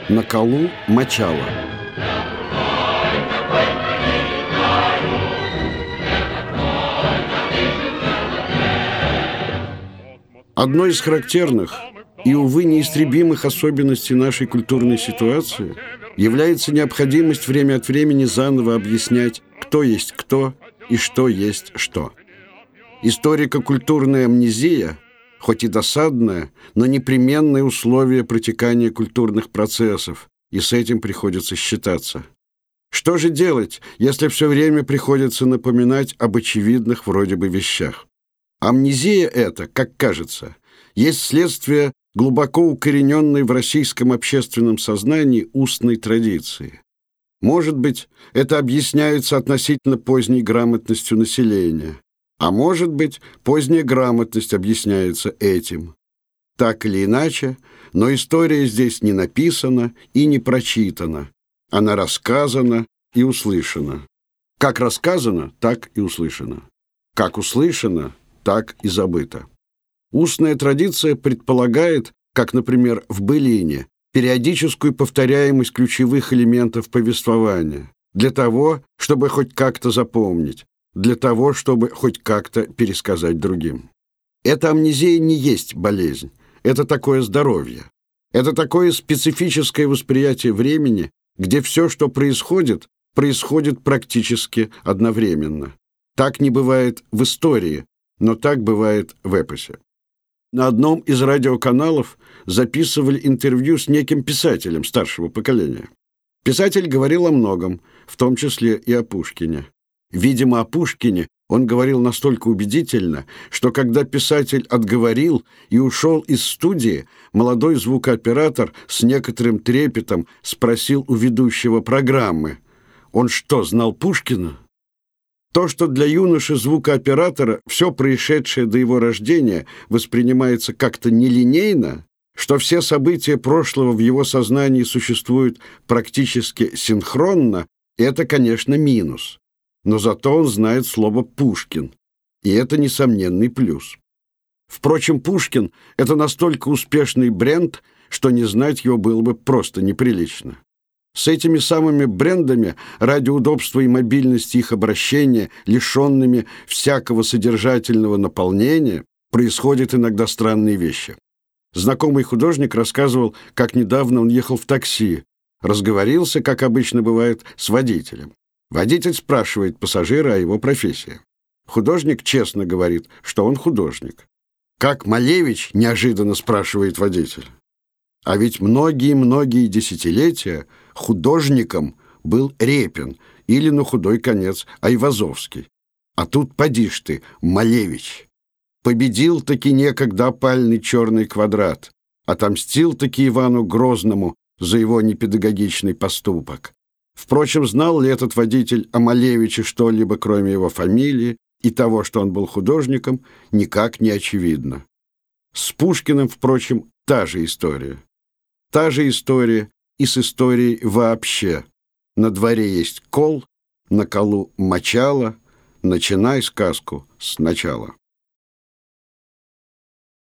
На колу мочало. Одной из характерных и, увы, неистребимых особенностей нашей культурной ситуации является необходимость время от времени заново объяснять, кто есть кто и что есть что. Историко-культурная амнезия, хоть и досадное, но непременное условие протекания культурных процессов, и с этим приходится считаться. Что же делать, если все время приходится напоминать об очевидных вроде бы вещах? Амнезия эта, как кажется, есть следствие глубоко укорененной в российском общественном сознании устной традиции. Может быть, это объясняется относительно поздней грамотностью населения, а может быть, поздняя грамотность объясняется этим. Так или иначе, но история здесь не написана и не прочитана. Она рассказана и услышана. Как рассказано, так и услышано. Как услышано, так и забыто. Устная традиция предполагает, как, например, в былине, периодическую повторяемость ключевых элементов повествования для того, чтобы хоть как-то запомнить, для того, чтобы хоть как-то пересказать другим. Эта амнезия не есть болезнь, это такое здоровье. Это такое специфическое восприятие времени, где все, что происходит, происходит практически одновременно. Так не бывает в истории, но так бывает в эпосе. На одном из радиоканалов записывали интервью с неким писателем старшего поколения. Писатель говорил о многом, в том числе и о Пушкине. Видимо, о Пушкине он говорил настолько убедительно, что когда писатель отговорил и ушел из студии, молодой звукооператор с некоторым трепетом спросил у ведущего программы: «Он что, знал Пушкина?» То, что для юноши-звукооператора все происшедшее до его рождения воспринимается как-то нелинейно, что все события прошлого в его сознании существуют практически синхронно, это, конечно, минус. Но зато он знает слово «Пушкин», и это несомненный плюс. Впрочем, Пушкин — это настолько успешный бренд, что не знать его было бы просто неприлично. С этими самыми брендами, ради удобства и мобильности их обращения, лишенными всякого содержательного наполнения, происходят иногда странные вещи. Знакомый художник рассказывал, как недавно он ехал в такси, разговорился, как обычно бывает, с водителем. Водитель спрашивает пассажира о его профессии. Художник честно говорит, что он художник. «Как Малевич?» — неожиданно спрашивает водитель. А ведь многие-многие десятилетия художником был Репин или, на худой конец, Айвазовский. А тут поди ж ты, Малевич. Победил-таки некогда опальный черный квадрат, отомстил-таки Ивану Грозному за его непедагогичный поступок. Впрочем, знал ли этот водитель о Малевиче что-либо, кроме его фамилии и того, что он был художником, никак не очевидно. С Пушкиным, впрочем, та же история. Та же история и с историей вообще. На дворе есть кол, на колу мочало, начинай сказку сначала.